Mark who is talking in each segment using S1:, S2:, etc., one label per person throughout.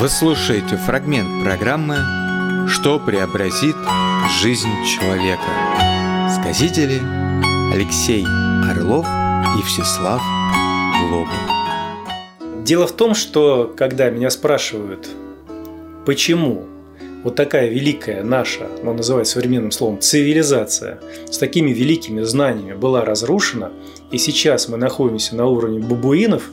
S1: Вы слушаете фрагмент программы «Что преобразит жизнь человека». Сказители Алексей Орлов и Всеслав Глобин.
S2: Дело в том, что когда меня спрашивают, почему вот такая великая наша, называют современным словом, цивилизация с такими великими знаниями была разрушена, и сейчас мы находимся на уровне бабуинов,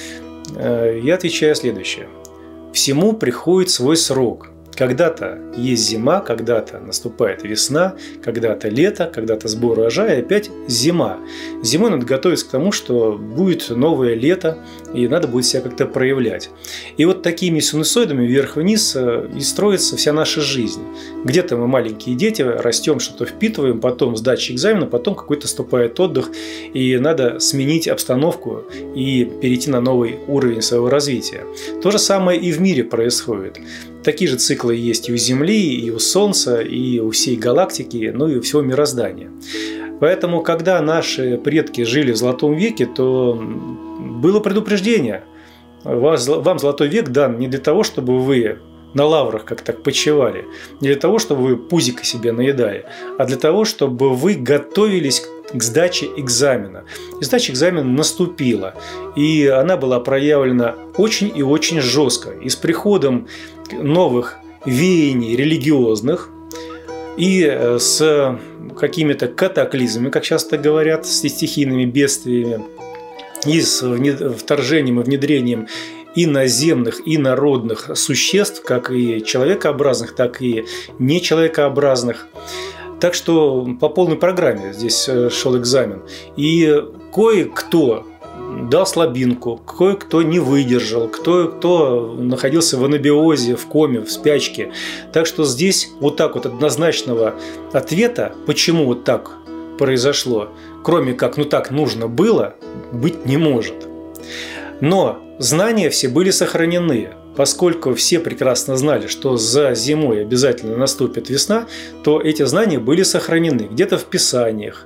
S2: я отвечаю следующее. Всему приходит свой срок. Когда-то есть зима, когда-то наступает весна, когда-то лето, когда-то сбор урожая, и опять зима. Зимой надо готовиться к тому, что будет новое лето, и надо будет себя как-то проявлять. И вот такими синусоидами вверх-вниз и строится вся наша жизнь. Где-то мы маленькие дети, растем, что-то впитываем, потом сдача экзамена, потом какой-то наступает отдых, и надо сменить обстановку и перейти на новый уровень своего развития. То же самое и в мире происходит. Такие же циклы есть и у Земли, и у Солнца, и у всей галактики, ну и у всего мироздания. Поэтому, когда наши предки жили в Золотом веке, то было предупреждение. Вам Золотой век дан не для того, чтобы вы на лаврах как так почивали, не для того, чтобы вы пузико себе наедали, а для того, чтобы вы готовились к сдаче экзамена. И сдача экзамена наступила, и она была проявлена очень и очень жестко. И с приходом новых веяний религиозных и с какими-то катаклизмами, как часто говорят, с стихийными бедствиями, и с вторжением и внедрением иноземных и народных существ, как и человекообразных, так и нечеловекообразных. Так что по полной программе здесь шел экзамен. И кое-кто дал слабинку, кое-кто не выдержал, кто находился в анабиозе, в коме, в спячке. Так что здесь вот так вот однозначного ответа, почему вот так произошло, кроме как «ну так нужно было», быть не может. Но знания все были сохранены. Поскольку все прекрасно знали, что за зимой обязательно наступит весна, то эти знания были сохранены где-то в писаниях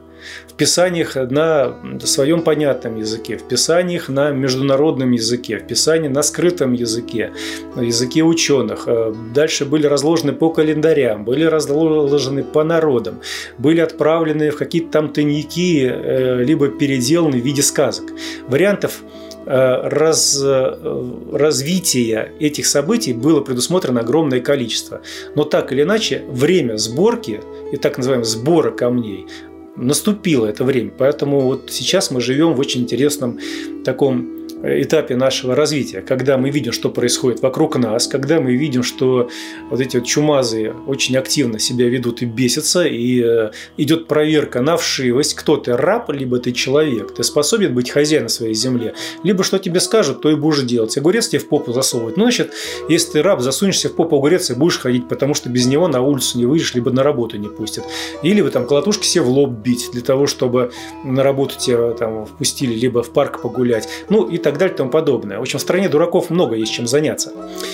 S2: на своем понятном языке, в писаниях на международном языке, в писании на скрытом языке, на языке ученых. Дальше были разложены по календарям, были разложены по народам, были отправлены в какие-то там тайники, либо переделаны в виде сказок. Вариантов развития этих событий было предусмотрено огромное количество. Но так или иначе, время сборки и так называемого сбора камней наступило это время. Поэтому вот сейчас мы живем в очень интересном таком этапе нашего развития, когда мы видим, что происходит вокруг нас, когда мы видим, что вот эти вот чумазые очень активно себя ведут и бесятся, и идет проверка на вшивость, кто ты, раб, либо ты человек, ты способен быть хозяином своей земли, либо что тебе скажут, то и будешь делать. Огурец тебе в попу засовывать. Ну, значит, если ты раб, засунешься в попу огурец и будешь ходить, потому что без него на улицу не выйдешь, либо на работу не пустят. Или вы там колотушки себе в лоб бить для того, чтобы на работу тебя там впустили, либо в парк погулять. Ну, и так далее и тому подобное. В общем, в стране дураков много есть чем заняться.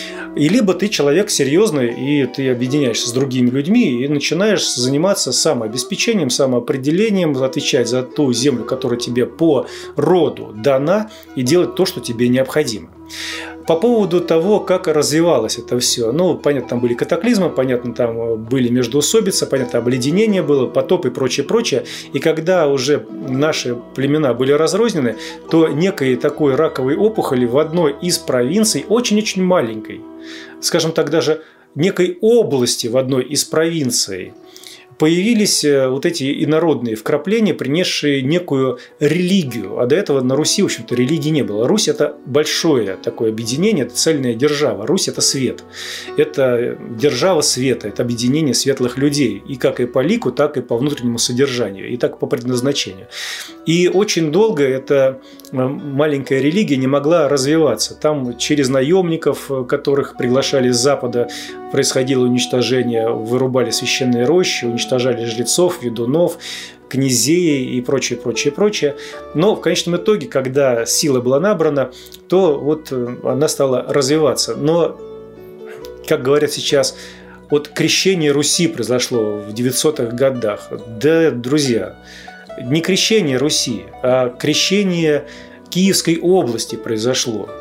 S2: И либо ты человек серьезный, и ты объединяешься с другими людьми, и начинаешь заниматься самообеспечением, самоопределением, отвечать за ту землю, которая тебе по роду дана, и делать то, что тебе необходимо. По поводу того, как развивалось это все. Ну, понятно, там были катаклизмы, понятно, там были междоусобицы, понятно, обледенение было, потоп и прочее, прочее. И когда уже наши племена были разрознены, то некой такой раковой опухоли в одной из провинций, очень-очень маленькой, скажем так, даже некой области в одной из провинций, появились вот эти инородные вкрапления, принесшие некую религию. А до этого на Руси, в общем-то, религии не было. Русь – это большое такое объединение, это цельная держава. Русь – это свет. Это держава света, это объединение светлых людей. И как и по лику, так и по внутреннему содержанию, и так по предназначению. И очень долго эта маленькая религия не могла развиваться. Там через наемников, которых приглашали с Запада, происходило уничтожение, вырубали священные рощи, уничтожали жрецов, ведунов, князей и прочее, прочее, прочее. Но в конечном итоге, когда сила была набрана, то вот она стала развиваться. Но, как говорят сейчас, вот крещение Руси произошло в 900-х годах. Да, друзья, не крещение Руси, а крещение Киевской области произошло.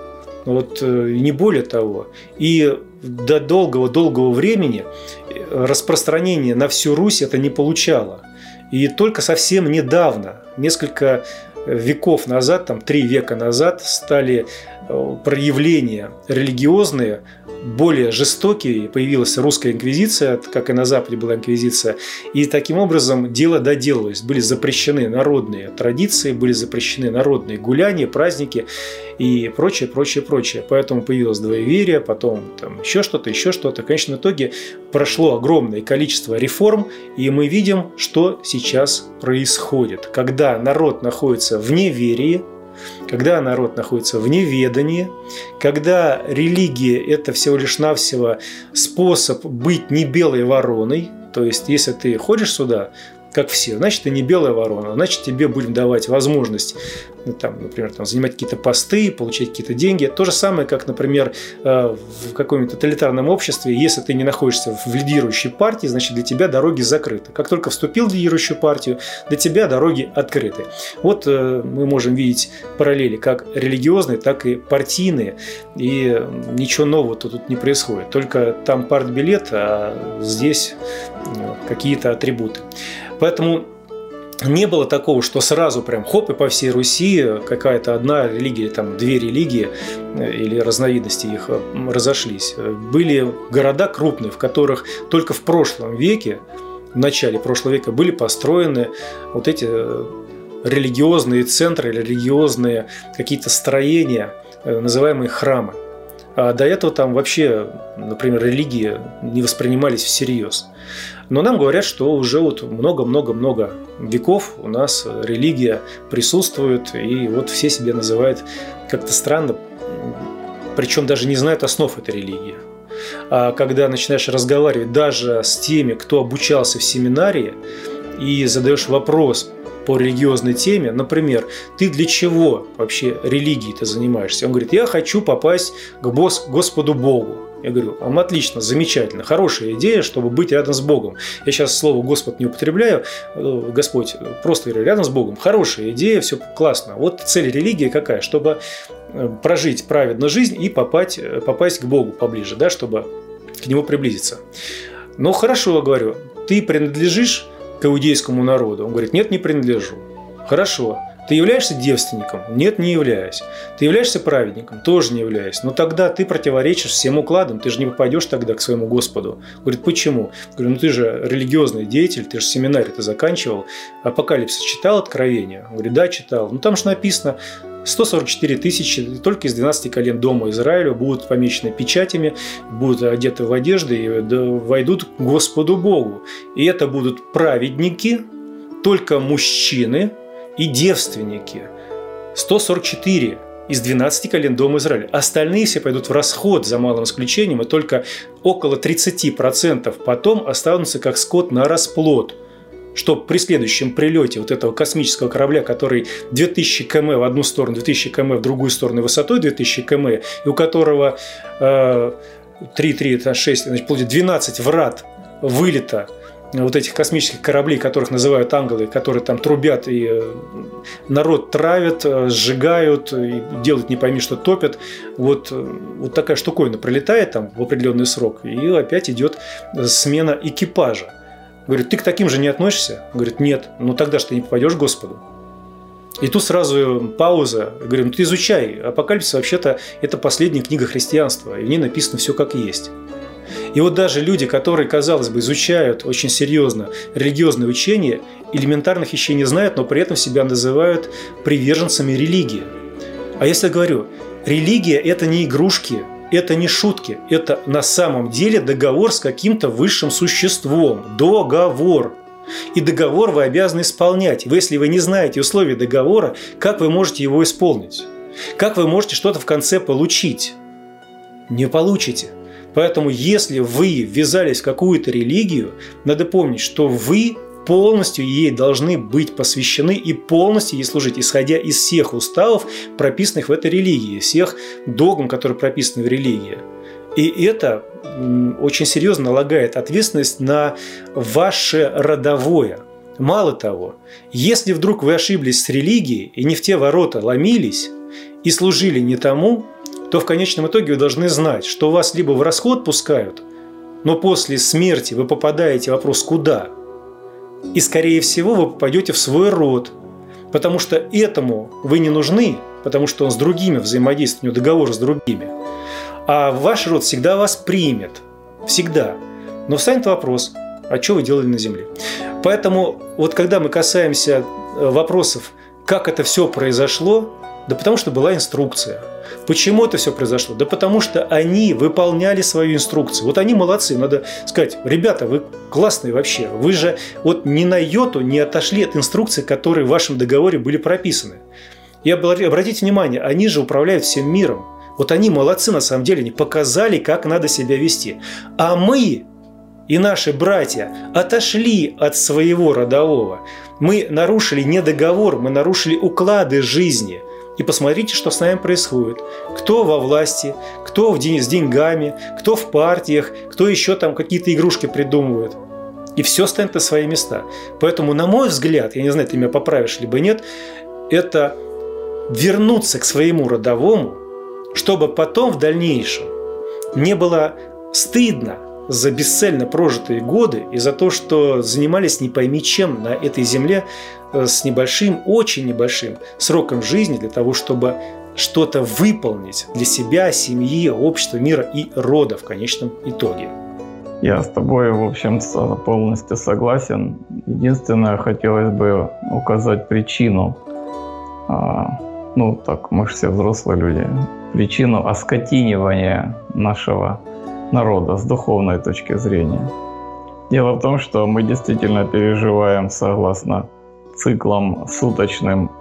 S2: Вот, не более того. И до долгого-долгого времени распространение на всю Русь это не получало. И только совсем недавно, несколько веков назад, 3 века назад, стали проявления религиозные более жестокие. Появилась русская инквизиция, как и на Западе была инквизиция. И таким образом дело доделалось. Были запрещены народные традиции, были запрещены народные гуляния, праздники и прочее. Поэтому появилось двоеверие, потом еще что-то. В конечном итоге прошло огромное количество реформ, и мы видим, что сейчас происходит. Когда народ находится в неверии, когда народ находится в неведании, когда религия – это всего лишь навсего способ быть не белой вороной, то есть если ты ходишь сюда, как все, значит, ты не белая ворона, значит, тебе будем давать возможность, например, занимать какие-то посты, получать какие-то деньги. То же самое, как, например, в каком-нибудь тоталитарном обществе, если ты не находишься в лидирующей партии, значит, для тебя дороги закрыты. Как только вступил в лидирующую партию, для тебя дороги открыты. Вот мы можем видеть параллели как религиозные, так и партийные, и ничего нового тут не происходит. Только там партбилет, а здесь какие-то атрибуты. Поэтому не было такого, что сразу прям хоп, и по всей Руси какая-то одна религия, или 2 религии или разновидности их разошлись. Были города крупные, в которых только в прошлом веке, в начале прошлого века были построены вот эти религиозные центры, религиозные какие-то строения, называемые храмы. А до этого там вообще, например, религии не воспринимались всерьез. Но нам говорят, что уже вот много-много-много веков у нас религия присутствует, и вот все себя называют как-то странно, причем даже не знают основ этой религии. А когда начинаешь разговаривать даже с теми, кто обучался в семинарии, и задаешь вопрос по религиозной теме, например, ты для чего вообще религией-то занимаешься? Он говорит, я хочу попасть к Господу Богу. Я говорю, отлично, замечательно, хорошая идея, чтобы быть рядом с Богом. Я сейчас слово «Господь» не употребляю, Господь, просто говорю, рядом с Богом. Хорошая идея, все классно. Вот цель религии какая? Чтобы прожить праведную жизнь и попасть к Богу поближе, да, чтобы к Нему приблизиться. Ну, хорошо, говорю, ты принадлежишь к иудейскому народу? Он говорит, нет, не принадлежу. Хорошо. Ты являешься девственником? Нет, не являюсь. Ты являешься праведником? Тоже не являюсь. Но тогда ты противоречишь всем укладам, ты же не попадешь тогда к своему Господу. Говорит, почему? Говорю, ты же религиозный деятель, ты же семинарий-то заканчивал, Апокалипсис читал, Откровение? Говорит, да, читал. Там же написано, 144 тысячи только из 12 колен дома Израиля будут помечены печатями, будут одеты в одежды и войдут к Господу Богу. И это будут праведники, только мужчины и девственники. 144 из 12 колен дома Израиля. Остальные все пойдут в расход, за малым исключением, и только около 30% потом останутся как скот на расплод. Чтобы при следующем прилете вот этого космического корабля, который 2000 км в одну сторону, 2000 км в другую сторону, высотой 2000 км, и у которого 6, значит, будет 12 врат вылета вот этих космических кораблей, которых называют ангелы, которые там трубят и народ травят, сжигают, и делают не пойми что, топят. Вот такая штуковина прилетает там в определенный срок, и опять идет смена экипажа. Говорит, ты к таким же не относишься? Говорит, нет. Ну тогда же ты не попадешь к Господу. И тут сразу пауза. Говорю, ну ты изучай. Апокалипсис вообще-то это последняя книга христианства, и в ней написано все как есть. И вот даже люди, которые, казалось бы, изучают очень серьезно религиозные учения, элементарных вещей не знают, но при этом себя называют приверженцами религии. А если я говорю, религия – это не игрушки, это не шутки, это на самом деле договор с каким-то высшим существом. Договор. И договор вы обязаны исполнять. Если вы не знаете условий договора, как вы можете его исполнить? Как вы можете что-то в конце получить? Не получите. Поэтому, если вы ввязались в какую-то религию, надо помнить, что вы полностью ей должны быть посвящены и полностью ей служить, исходя из всех уставов, прописанных в этой религии, всех догм, которые прописаны в религии. И это очень серьезно налагает ответственность на ваше родовое. Мало того, если вдруг вы ошиблись с религией и не в те ворота ломились и служили не тому, то в конечном итоге вы должны знать, что вас либо в расход пускают, но после смерти вы попадаете в вопрос «куда?». И, скорее всего, вы попадете в свой род, потому что этому вы не нужны, потому что он с другими взаимодействует, у него договор с другими. А ваш род всегда вас примет. Всегда. Но встанет вопрос, а что вы делали на земле? Поэтому вот когда мы касаемся вопросов, как это все произошло, да потому что была инструкция. Почему это все произошло? Да потому что они выполняли свою инструкцию. Вот они молодцы. Надо сказать, ребята, вы классные вообще. Вы же вот ни на йоту не отошли от инструкций, которые в вашем договоре были прописаны. И обратите внимание, они же управляют всем миром. Вот они молодцы на самом деле. Они показали, как надо себя вести. А мы и наши братья отошли от своего родового. Мы нарушили не договор, мы нарушили уклады жизни. И посмотрите, что с нами происходит. Кто во власти, кто с деньгами, кто в партиях, кто еще там какие-то игрушки придумывает. И все станет на свои места. Поэтому, на мой взгляд, я не знаю, ты меня поправишь либо нет, это вернуться к своему родовому, чтобы потом в дальнейшем не было стыдно за бесцельно прожитые годы и за то, что занимались не пойми чем на этой земле с небольшим, очень небольшим сроком жизни для того, чтобы что-то выполнить для себя, семьи, общества, мира и рода в конечном итоге.
S3: Я с тобой, в общем, полностью согласен. Единственное, хотелось бы указать причину. Так, мы же все взрослые люди. Причину оскотинивания нашего народа с духовной точки зрения. Дело в том, что мы действительно переживаем согласно циклам суточным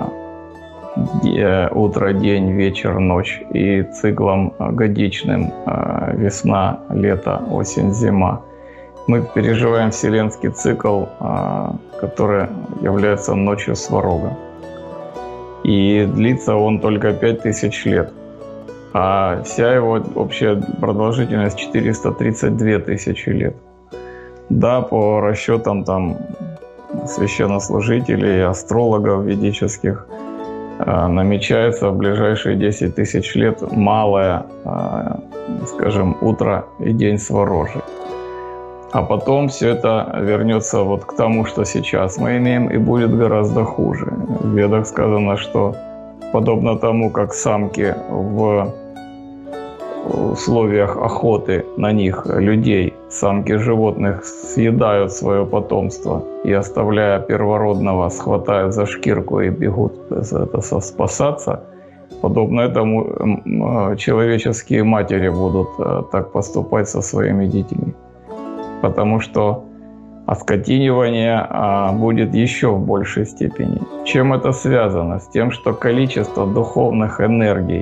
S3: утро, день, вечер, ночь и циклам годичным весна, лето, осень, зима. Мы переживаем вселенский цикл, который является ночью Сварога. И длится он только 5000 лет. А вся его общая продолжительность 432 тысячи лет. Да, по расчетам там священнослужителей, астрологов ведических, намечается в ближайшие 10 тысяч лет малое, скажем, утро и день Сварожи. А потом все это вернется вот к тому, что сейчас мы имеем, и будет гораздо хуже. В Ведах сказано, что подобно тому, как самки в условиях охоты на них, людей, самки животных съедают свое потомство и, оставляя первородного, схватают за шкирку и бегут спасаться, подобно этому человеческие матери будут так поступать со своими детьми. Потому что оскотинивание будет еще в большей степени. Чем это связано? С тем, что количество духовных энергий,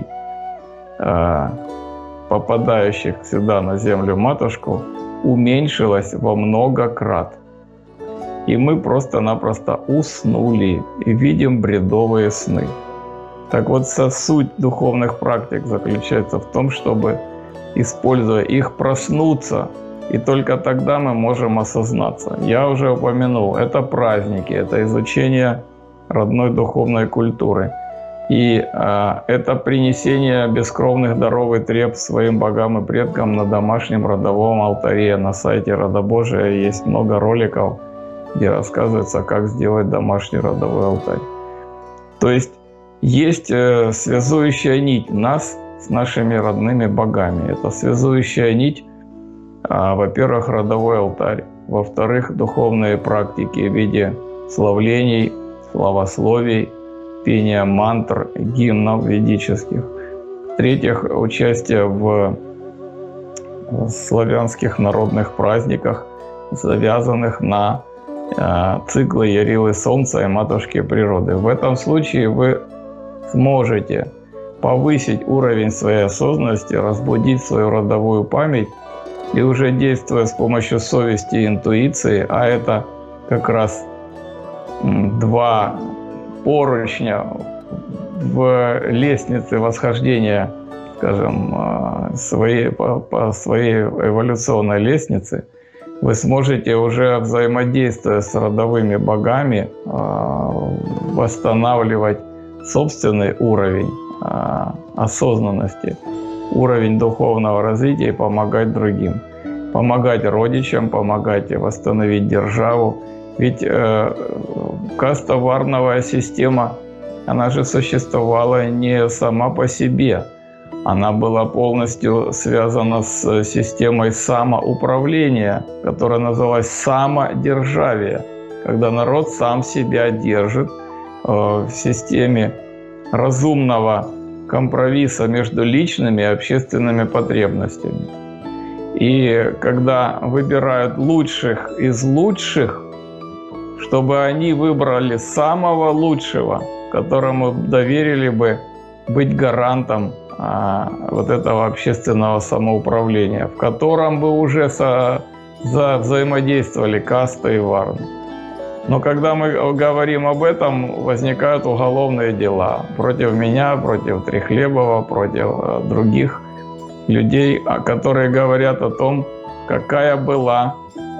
S3: попадающих сюда на Землю-матушку, уменьшилось во много крат. И мы просто-напросто уснули и видим бредовые сны. Так вот, суть духовных практик заключается в том, чтобы, используя их, проснуться. И только тогда мы можем осознаться. Я уже упомянул, это праздники, это изучение родной духовной культуры. И это принесение бескровных даров и треб своим богам и предкам на домашнем родовом алтаре. На сайте Родобожия есть много роликов, где рассказывается, как сделать домашний родовой алтарь. То есть связующая нить нас с нашими родными богами. Это связующая нить, во-первых, родовой алтарь, во-вторых, духовные практики в виде славлений, славословий, пения мантр, гимнов ведических. В-третьих, участие в славянских народных праздниках, завязанных на циклы Ярилы Солнца и Матушки Природы. В этом случае вы сможете повысить уровень своей осознанности, разбудить свою родовую память и уже действуя с помощью совести и интуиции, а это как раз два поручня в лестнице восхождения, скажем, по своей эволюционной лестнице, вы сможете уже, взаимодействуя с родовыми богами, восстанавливать собственный уровень осознанности, уровень духовного развития и помогать другим. Помогать родичам, помогать восстановить державу. Ведь кастоварновая система, она же существовала не сама по себе. Она была полностью связана с системой самоуправления, которая называлась самодержавие, когда народ сам себя держит в системе разумного компромисса между личными и общественными потребностями. И когда выбирают лучших из лучших, чтобы они выбрали самого лучшего, которому доверили бы быть гарантом вот этого общественного самоуправления, в котором бы уже взаимодействовали касты и варны. Но когда мы говорим об этом, возникают уголовные дела против меня, против Трехлебова, против других людей, которые говорят о том, какое было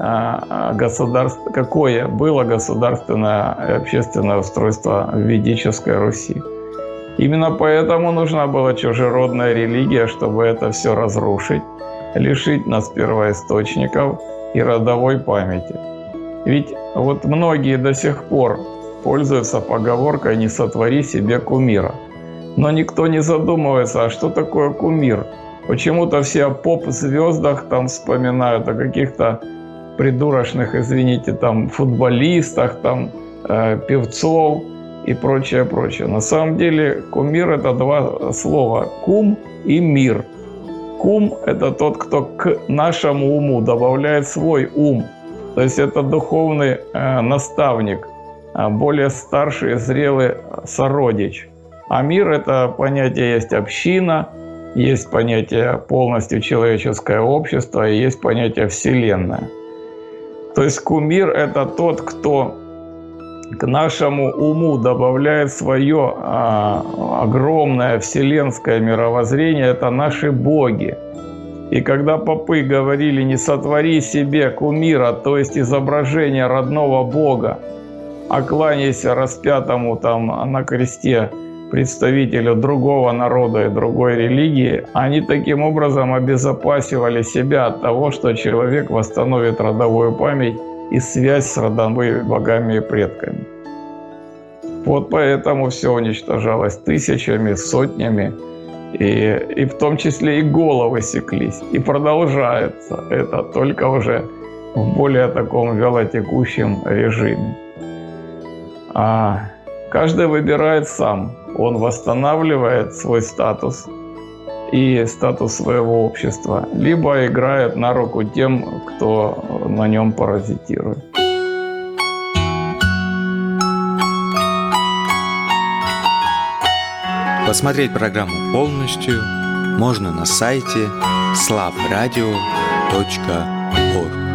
S3: государственное и общественное устройство в ведической Руси. Именно поэтому нужна была чужеродная религия, чтобы это все разрушить, лишить нас первоисточников и родовой памяти. Ведь вот многие до сих пор пользуются поговоркой «не сотвори себе кумира». Но никто не задумывается, а что такое кумир? Почему-то все о поп-звездах там вспоминают, о каких-то придурочных, извините, там футболистах, там певцов и прочее, прочее. На самом деле кумир — это два слова — кум и мир. Кум — это тот, кто к нашему уму добавляет свой ум. То есть это духовный наставник, более старший и зрелый сородич. А мир — это понятие есть община, есть понятие полностью человеческое общество и есть понятие вселенная. То есть кумир — это тот, кто к нашему уму добавляет свое огромное вселенское мировоззрение, это наши боги. И когда попы говорили «не сотвори себе кумира», то есть изображение родного бога, а кланяйся распятому там на кресте представителю другого народа и другой религии, они таким образом обезопасивали себя от того, что человек восстановит родовую память и связь с родовыми богами и предками. Вот поэтому все уничтожалось тысячами, сотнями, и в том числе и головы секлись. И продолжается это только уже в более таком вялотекущем режиме. Каждый выбирает сам. Он восстанавливает свой статус и статус своего общества, либо играет на руку тем, кто на нем паразитирует.
S1: Посмотреть программу полностью можно на сайте slavradio.org.